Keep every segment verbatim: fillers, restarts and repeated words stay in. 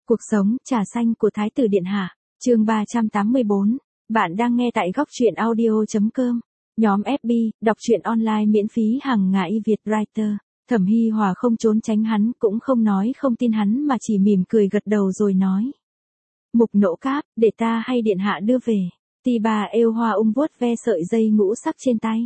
Cuộc sống, trà xanh của Thái tử Điện Hạ, chương ba trăm tám mươi bốn. Bạn đang nghe tại góc truyện audio chấm com. Nhóm ép bê, đọc truyện online miễn phí hàng ngày Việt Writer. Thẩm Hi Hòa không trốn tránh hắn, cũng không nói không tin hắn mà chỉ mỉm cười gật đầu rồi nói. Mục Nỗ Cáp, để ta hay Điện Hạ đưa về. Tì bà êu Hoa ung vuốt ve sợi dây ngũ sắc trên tay.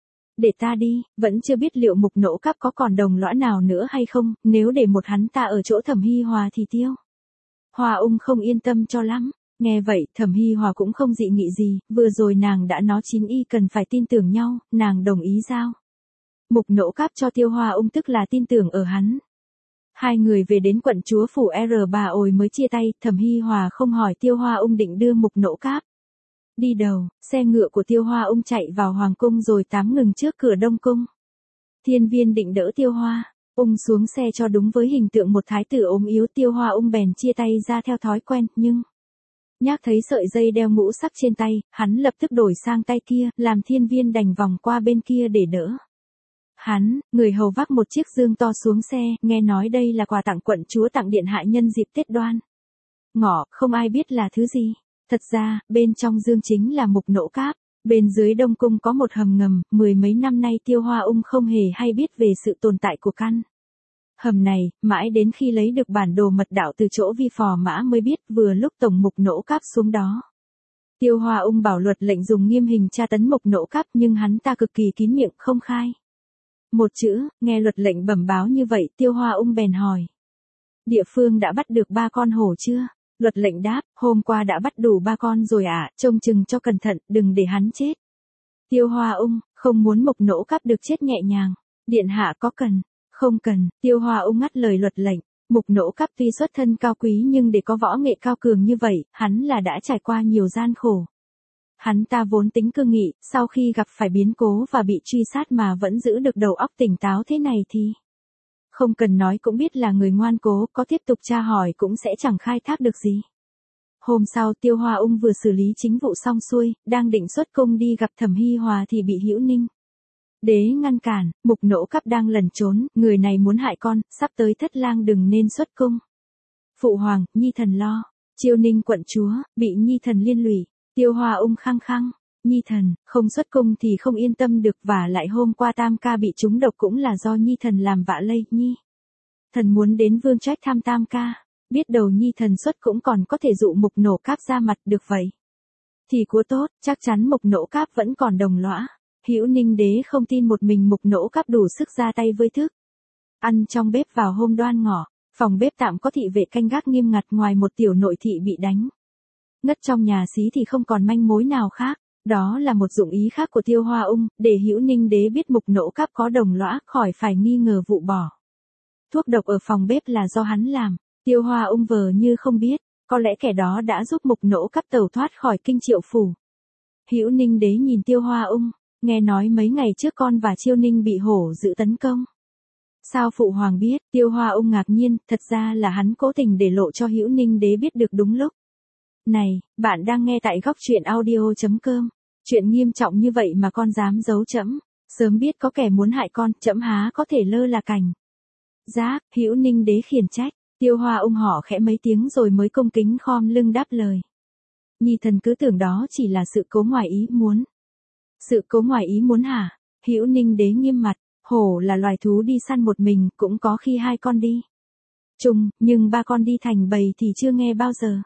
Để ta đi, vẫn chưa biết liệu Mục Nỗ Cáp có còn đồng lõa nào nữa hay không, nếu để một hắn ta ở chỗ Thẩm Hi Hòa thì tiêu. Hoa ung không yên tâm cho lắm, nghe vậy Thẩm Hi Hòa cũng không dị nghị gì, vừa rồi nàng đã nói chín y cần phải tin tưởng nhau, nàng đồng ý giao. Mục Nỗ Cáp cho Tiêu Hoa ung tức là tin tưởng ở hắn. Hai người về đến quận chúa phủ R ba ồi mới chia tay, Thẩm Hi Hòa không hỏi Tiêu Hoa ung định đưa Mục Nỗ Cáp. Đi đầu, xe ngựa của Tiêu Hoa ung chạy vào hoàng cung rồi tám ngừng trước cửa Đông cung. Thiên Viên định đỡ Tiêu Hoa ung xuống xe cho đúng với hình tượng một thái tử ốm yếu. Tiêu Hoa ung bèn chia tay ra theo thói quen, nhưng nhắc thấy sợi dây đeo ngũ sắc trên tay, hắn lập tức đổi sang tay kia, làm Thiên Viên đành vòng qua bên kia để đỡ. Hắn, người hầu vác một chiếc dương to xuống xe, nghe nói đây là quà tặng quận chúa tặng điện hạ nhân dịp Tết Đoan Ngọ, không ai biết là thứ gì. Thật ra, bên trong dương chính là Mục Nỗ Cáp. Bên dưới Đông cung có một hầm ngầm, mười mấy năm nay Tiêu Hoa ung không hề hay biết về sự tồn tại của căn hầm này, mãi đến khi lấy được bản đồ mật đạo từ chỗ Vi Phò Mã mới biết, vừa lúc tổng Mục Nỗ Cáp xuống đó. Tiêu Hoa ung bảo luật lệnh dùng nghiêm hình tra tấn Mục Nỗ Cáp, nhưng hắn ta cực kỳ kín miệng không khai một chữ. Nghe luật lệnh bẩm báo như vậy, Tiêu Hoa ung bèn hỏi. Địa phương đã bắt được ba con hổ chưa? Luật lệnh đáp, hôm qua đã bắt đủ ba con rồi ạ, à, trông chừng cho cẩn thận, đừng để hắn chết. Tiêu Hoa ung, không muốn Mục Nỗ Cáp được chết nhẹ nhàng. Điện hạ có cần? Không cần. Tiêu Hoa ung ngắt lời luật lệnh. Mục Nỗ Cáp tuy xuất thân cao quý nhưng để có võ nghệ cao cường như vậy, hắn là đã trải qua nhiều gian khổ. Hắn ta vốn tính cương nghị, sau khi gặp phải biến cố và bị truy sát mà vẫn giữ được đầu óc tỉnh táo thế này thì không cần nói cũng biết là người ngoan cố, có tiếp tục tra hỏi cũng sẽ chẳng khai thác được gì. Hôm sau Tiêu Hoa ung vừa xử lý chính vụ xong xuôi, đang định xuất cung đi gặp Thẩm Hi Hòa thì bị Hữu Ninh đế ngăn cản. Mục Nỗ Cáp đang lẩn trốn, người này muốn hại con, sắp tới thất lang đừng nên xuất cung. Phụ hoàng, nhi thần lo. Chiêu Ninh quận chúa, bị nhi thần liên lụy. Tiêu Hoa ung khăng khăng, nhi thần, không xuất cung thì không yên tâm được, và lại hôm qua Tam ca bị trúng độc cũng là do nhi thần làm vạ lây. Nhi thần muốn đến vương trách thăm Tam ca, biết đầu nhi thần xuất cũng còn có thể dụ Mục Nỗ Cáp ra mặt được vậy. Thì của tốt, chắc chắn Mục Nỗ Cáp vẫn còn đồng lõa. Hữu Ninh đế không tin một mình Mục Nỗ Cáp đủ sức ra tay với thức ăn trong bếp vào hôm Đoan Ngọ. Phòng bếp tạm có thị vệ canh gác nghiêm ngặt, ngoài một tiểu nội thị bị đánh ngất trong nhà xí thì không còn manh mối nào khác. Đó là một dụng ý khác của Tiêu Hoa ung, để Hữu Ninh đế biết Mục Nỗ Cáp có đồng lõa, khỏi phải nghi ngờ vụ bỏ thuốc độc ở phòng bếp là do hắn làm. Tiêu Hoa ung vờ như không biết, có lẽ kẻ đó đã giúp Mục Nỗ Cáp tẩu thoát khỏi Kinh Triệu phủ. Hữu Ninh đế nhìn Tiêu Hoa ung, nghe nói mấy ngày trước con và Chiêu Ninh bị hổ dữ tấn công. Sao phụ hoàng biết? Tiêu Hoa ung ngạc nhiên, thật ra là hắn cố tình để lộ cho Hữu Ninh đế biết được đúng lúc. Này, bạn đang nghe tại góc truyện audio chấm com. Chuyện nghiêm trọng như vậy mà con dám giấu trẫm. Sớm biết có kẻ muốn hại con, trẫm há có thể lơ là cảnh giác. Hữu Ninh đế khiển trách. Tiêu Hoa ung họ khẽ mấy tiếng rồi mới cung kính khom lưng đáp lời. Nhi thần cứ tưởng đó chỉ là sự cố ngoài ý muốn. Sự cố ngoài ý muốn hả? Hữu Ninh đế nghiêm mặt. Hổ là loài thú đi săn một mình, cũng có khi hai con đi chung, nhưng ba con đi thành bầy thì chưa nghe bao giờ.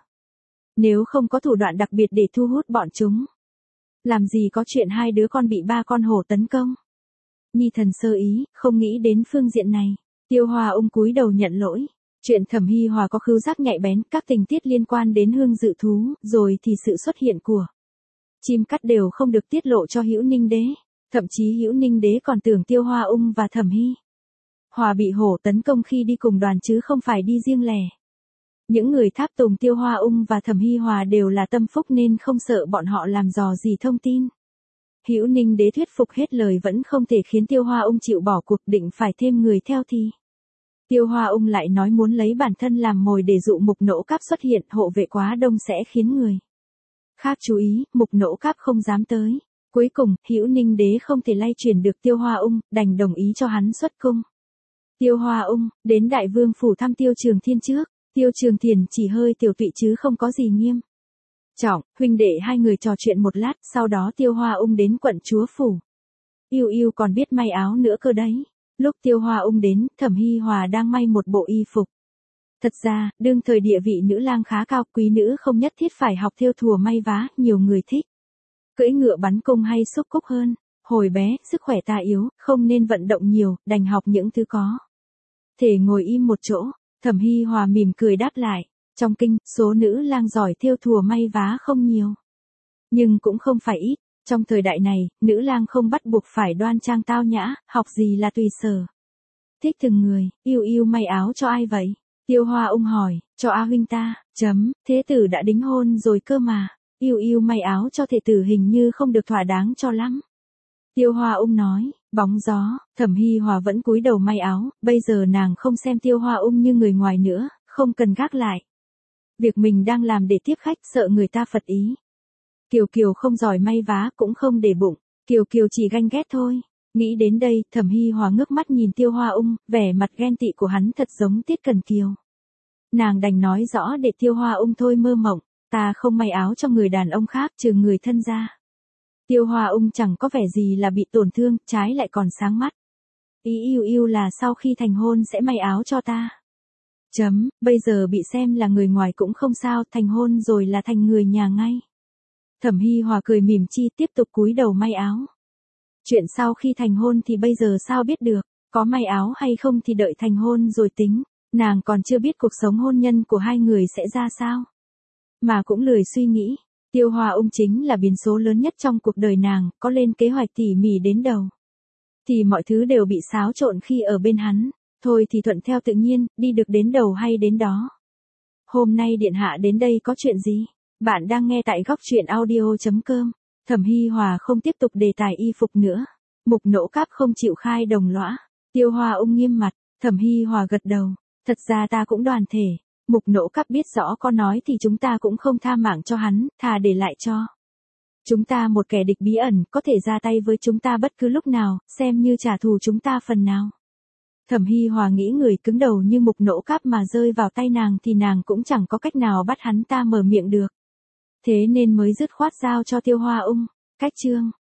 Nếu không có thủ đoạn đặc biệt để thu hút bọn chúng, làm gì có chuyện hai đứa con bị ba con hổ tấn công. Nhi thần sơ ý, không nghĩ đến phương diện này. Tiêu Hoa ung cúi đầu nhận lỗi. Chuyện Thẩm Hi Hòa có khứu giác nhạy bén, các tình tiết liên quan đến hương dự thú, rồi thì sự xuất hiện của chim cắt đều không được tiết lộ cho Hữu Ninh đế. Thậm chí Hữu Ninh đế còn tưởng Tiêu Hoa ung và Thẩm Hi Hòa bị hổ tấn công khi đi cùng đoàn chứ không phải đi riêng lẻ. Những người tháp tùng Tiêu Hoa ung và Thẩm Hi Hòa đều là tâm phúc nên không sợ bọn họ làm dò gì thông tin. Hữu Ninh đế thuyết phục hết lời vẫn không thể khiến Tiêu Hoa ung chịu bỏ cuộc, định phải thêm người theo thì Tiêu Hoa ung lại nói muốn lấy bản thân làm mồi để dụ Mục Nỗ Cáp xuất hiện, hộ vệ quá đông sẽ khiến người khác chú ý, Mục Nỗ Cáp không dám tới. Cuối cùng, Hữu Ninh đế không thể lay chuyển được Tiêu Hoa ung, đành đồng ý cho hắn xuất cung. Tiêu Hoa ung đến Đại Vương phủ thăm Tiêu Trường Thiên trước. Tiêu Trường Thiền chỉ hơi tiểu tụy chứ không có gì nghiêm trọng, huynh đệ hai người trò chuyện một lát, sau đó Tiêu Hoa Ung đến quận chúa phủ. Yêu yêu còn biết may áo nữa cơ đấy. Lúc Tiêu Hoa Ung đến, Thẩm Hi Hòa đang may một bộ y phục. Thật ra, đương thời địa vị nữ lang khá cao, quý nữ không nhất thiết phải học thêu thùa may vá, nhiều người thích cưỡi ngựa bắn cung hay xúc cúc hơn. Hồi bé, sức khỏe ta yếu, không nên vận động nhiều, đành học những thứ có thể ngồi im một chỗ. Thẩm Hi Hòa mỉm cười đáp lại, trong kinh, số nữ lang giỏi thêu thùa may vá không nhiều, nhưng cũng không phải ít. Trong thời đại này, nữ lang không bắt buộc phải đoan trang tao nhã, học gì là tùy sở thích từng người. Yêu yêu may áo cho ai vậy? Tiêu Hoa Ung hỏi. Cho A huynh ta. Chấm, thế tử đã đính hôn rồi cơ mà. Yêu yêu may áo cho thể tử hình như không được thỏa đáng cho lắm. Tiêu Hoa Ung nói. Bóng gió. Thẩm Hi Hòa vẫn cúi đầu may áo, bây giờ nàng không xem Tiêu Hoa Ung như người ngoài nữa, không cần gác lại việc mình đang làm để tiếp khách, sợ người ta phật ý. Kiều Kiều không giỏi may vá cũng không để bụng, Kiều Kiều chỉ ganh ghét thôi. Nghĩ đến đây, Thẩm Hi Hòa ngước mắt nhìn Tiêu Hoa Ung, vẻ mặt ghen tị của hắn thật giống Tiết Cần Kiều. Nàng đành nói rõ để Tiêu Hoa Ung thôi mơ mộng, ta không may áo cho người đàn ông khác trừ người thân ra. Tiêu Hoa Ung chẳng có vẻ gì là bị tổn thương, trái lại còn sáng mắt. Ý yêu yêu là sau khi thành hôn sẽ may áo cho ta. Chấm, bây giờ bị xem là người ngoài cũng không sao, thành hôn rồi là thành người nhà ngay. Thẩm Hi Hòa cười mỉm chi, tiếp tục cúi đầu may áo. Chuyện sau khi thành hôn thì bây giờ sao biết được, có may áo hay không thì đợi thành hôn rồi tính, nàng còn chưa biết cuộc sống hôn nhân của hai người sẽ ra sao. Mà cũng lười suy nghĩ, Tiêu Hoa Ung chính là biến số lớn nhất trong cuộc đời nàng, có lên kế hoạch tỉ mỉ đến đầu thì mọi thứ đều bị xáo trộn khi ở bên hắn, thôi thì thuận theo tự nhiên, đi được đến đầu hay đến đó. Hôm nay điện hạ đến đây có chuyện gì? Bạn đang nghe tại góc truyện audio chấm com. Thẩm Hi Hòa không tiếp tục đề tài y phục nữa. Mục Nỗ Cáp không chịu khai đồng lõa. Tiêu Hoa Ung nghiêm mặt. Thẩm Hi Hòa gật đầu. Thật ra ta cũng đoàn thể. Mục Nỗ Cáp biết rõ có nói thì chúng ta cũng không tha mạng cho hắn, thà để lại cho chúng ta một kẻ địch bí ẩn, có thể ra tay với chúng ta bất cứ lúc nào, xem như trả thù chúng ta phần nào. Thẩm Hi Hòa nghĩ người cứng đầu như Mục Nỗ Cáp mà rơi vào tay nàng thì nàng cũng chẳng có cách nào bắt hắn ta mở miệng được. Thế nên mới dứt khoát giao cho Tiêu Hoa Ung. Cách chương